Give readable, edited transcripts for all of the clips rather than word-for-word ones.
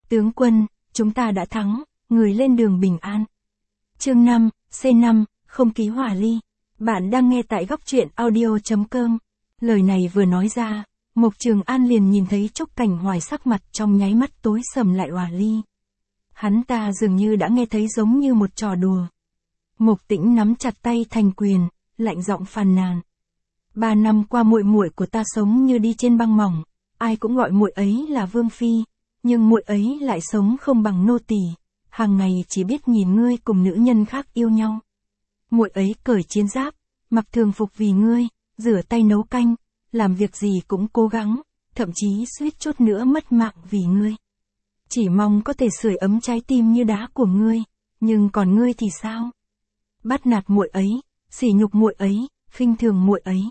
Tướng quân, chúng ta đã thắng, người lên đường bình an. Chương 5, C5, không ký hỏa ly. Bạn đang nghe tại góc truyện audio.com. Lời này vừa nói ra, Mộc Trường An liền nhìn thấy Trúc Cảnh Hoài sắc mặt trong nháy mắt tối sầm lại hỏa ly. Hắn ta dường như đã nghe thấy giống như một trò đùa. Mộc Tĩnh nắm chặt tay thành quyền, lạnh giọng phàn nàn. 3 năm qua muội muội của ta sống như đi trên băng mỏng, ai cũng gọi muội ấy là vương phi, nhưng muội ấy lại sống không bằng nô tỳ, hàng ngày chỉ biết nhìn ngươi cùng nữ nhân khác yêu nhau. Muội ấy cởi chiến giáp, mặc thường phục vì ngươi, rửa tay nấu canh, làm việc gì cũng cố gắng, thậm chí suýt chút nữa mất mạng vì ngươi. Chỉ mong có thể sưởi ấm trái tim như đá của ngươi, nhưng còn ngươi thì sao? Bắt nạt muội ấy, sỉ nhục muội ấy, khinh thường muội ấy.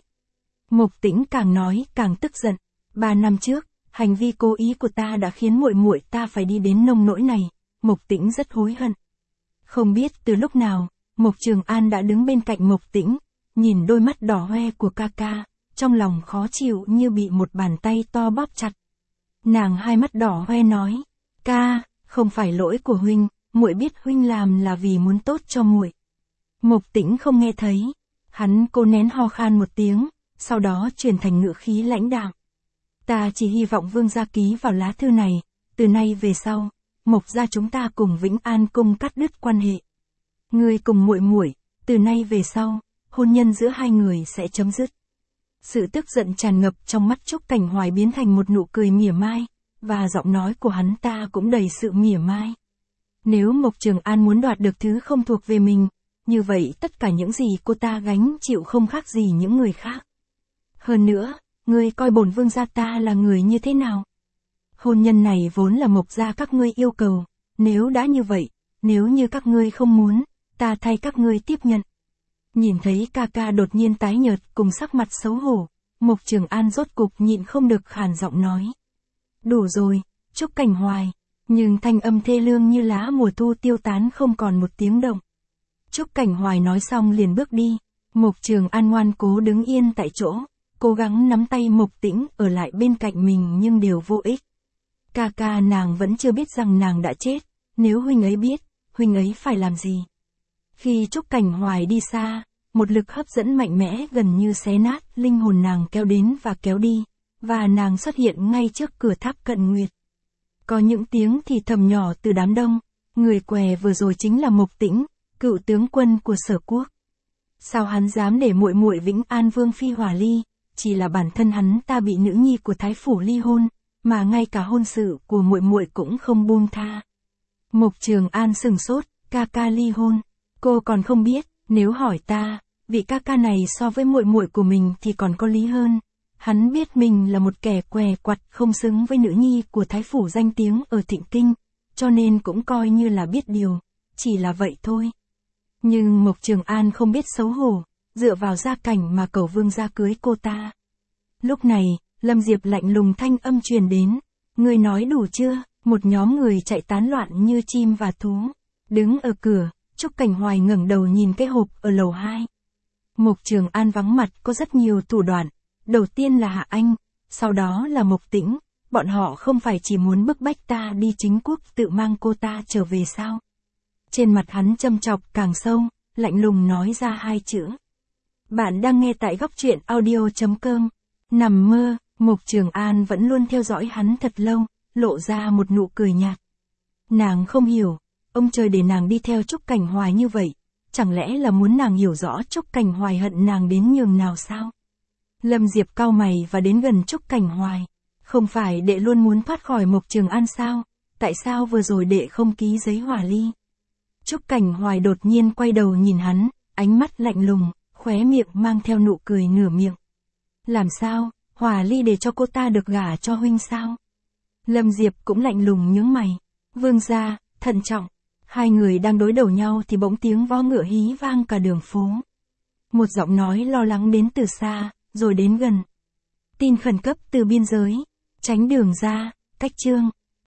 Mộc Tĩnh càng nói càng tức giận. 3 năm trước, hành vi cố ý của ta đã khiến muội muội ta phải đi đến nông nỗi này. Mộc Tĩnh rất hối hận. Không biết từ lúc nào, Mộc Trường An đã đứng bên cạnh Mộc Tĩnh, nhìn đôi mắt đỏ hoe của ca ca, trong lòng khó chịu như bị một bàn tay to bóp chặt. Nàng hai mắt đỏ hoe nói, ca, không phải lỗi của huynh, muội biết huynh làm là vì muốn tốt cho muội. Mộc Tĩnh không nghe thấy, hắn cố nén ho khan một tiếng, sau đó chuyển thành ngữ khí lãnh đạm. Ta chỉ hy vọng vương gia ký vào lá thư này, từ nay về sau, Mộc gia chúng ta cùng Vĩnh An cung cắt đứt quan hệ. Ngươi cùng muội muội, từ nay về sau, hôn nhân giữa hai người sẽ chấm dứt. Sự tức giận tràn ngập trong mắt Trúc Cảnh Hoài biến thành một nụ cười mỉa mai, và giọng nói của hắn ta cũng đầy sự mỉa mai. Nếu Mộc Trường An muốn đoạt được thứ không thuộc về mình, như vậy tất cả những gì cô ta gánh chịu không khác gì những người khác. Hơn nữa, ngươi coi bổn vương gia ta là người như thế nào? Hôn nhân này vốn là Mộc gia các ngươi yêu cầu, nếu đã như vậy, nếu như các ngươi không muốn, ta thay các ngươi tiếp nhận. Nhìn thấy ca ca đột nhiên tái nhợt cùng sắc mặt xấu hổ, Mộc Trường An rốt cục nhịn không được khàn giọng nói. Đủ rồi, Trúc Cảnh Hoài, nhưng thanh âm thê lương như lá mùa thu tiêu tán không còn một tiếng động. Trúc Cảnh Hoài nói xong liền bước đi, Mộc Trường An ngoan cố đứng yên tại chỗ, cố gắng nắm tay Mộc Tĩnh ở lại bên cạnh mình nhưng đều vô ích. Ca ca nàng vẫn chưa biết rằng nàng đã chết, nếu huynh ấy biết, huynh ấy phải làm gì? Khi Trúc Cảnh Hoài đi xa, một lực hấp dẫn mạnh mẽ gần như xé nát linh hồn nàng kéo đến và kéo đi, và nàng xuất hiện ngay trước cửa tháp Cận Nguyệt. Có những tiếng thì thầm nhỏ từ đám đông, người què vừa rồi chính là Mộc Tĩnh, cựu tướng quân của Sở Quốc. Sao hắn dám để muội muội Vĩnh An vương phi hỏa ly, chỉ là bản thân hắn ta bị nữ nhi của thái phủ ly hôn, mà ngay cả hôn sự của muội muội cũng không buông tha. Mộc Trường An sừng sốt, ca ca ly hôn, cô còn không biết, nếu hỏi ta, vị ca ca này so với muội muội của mình thì còn có lý hơn. Hắn biết mình là một kẻ què quặt không xứng với nữ nhi của thái phủ danh tiếng ở Thịnh Kinh, cho nên cũng coi như là biết điều, chỉ là vậy thôi. Nhưng Mộc Trường An không biết xấu hổ, dựa vào gia cảnh mà cầu vương gia cưới cô ta. Lúc này, Lâm Diệp lạnh lùng thanh âm truyền đến, ngươi nói đủ chưa? Một nhóm người chạy tán loạn như chim và thú. Đứng ở cửa, Trúc Cảnh Hoài ngẩng đầu nhìn cái hộp ở lầu 2. Mộc Trường An vắng mặt có rất nhiều thủ đoạn, đầu tiên là Hạ Anh, sau đó là Mộc Tĩnh, bọn họ không phải chỉ muốn bức bách ta đi chính quốc tự mang cô ta trở về sao? Trên mặt hắn châm chọc càng sâu, lạnh lùng nói ra 2 chữ. Bạn đang nghe tại góc truyện audio.com. Nằm mơ, Mộc Trường An vẫn luôn theo dõi hắn thật lâu, lộ ra một nụ cười nhạt. Nàng không hiểu, ông trời để nàng đi theo Trúc Cảnh Hoài như vậy, chẳng lẽ là muốn nàng hiểu rõ Trúc Cảnh Hoài hận nàng đến nhường nào sao? Lâm Diệp cau mày và đến gần Trúc Cảnh Hoài. Không phải đệ luôn muốn thoát khỏi Mộc Trường An sao? Tại sao vừa rồi đệ không ký giấy hỏa ly? Trúc Cảnh Hoài đột nhiên quay đầu nhìn hắn, ánh mắt lạnh lùng, khóe miệng mang theo nụ cười nửa miệng. Làm sao, hỏa ly để cho cô ta được gả cho huynh sao? Lâm Diệp cũng lạnh lùng nhướng mày. Vương gia, thận trọng. Hai người đang đối đầu nhau thì bỗng tiếng vó ngựa hí vang cả đường phố. Một giọng nói lo lắng đến từ xa, rồi đến gần. Tin khẩn cấp từ biên giới. Tránh đường ra, cách trương.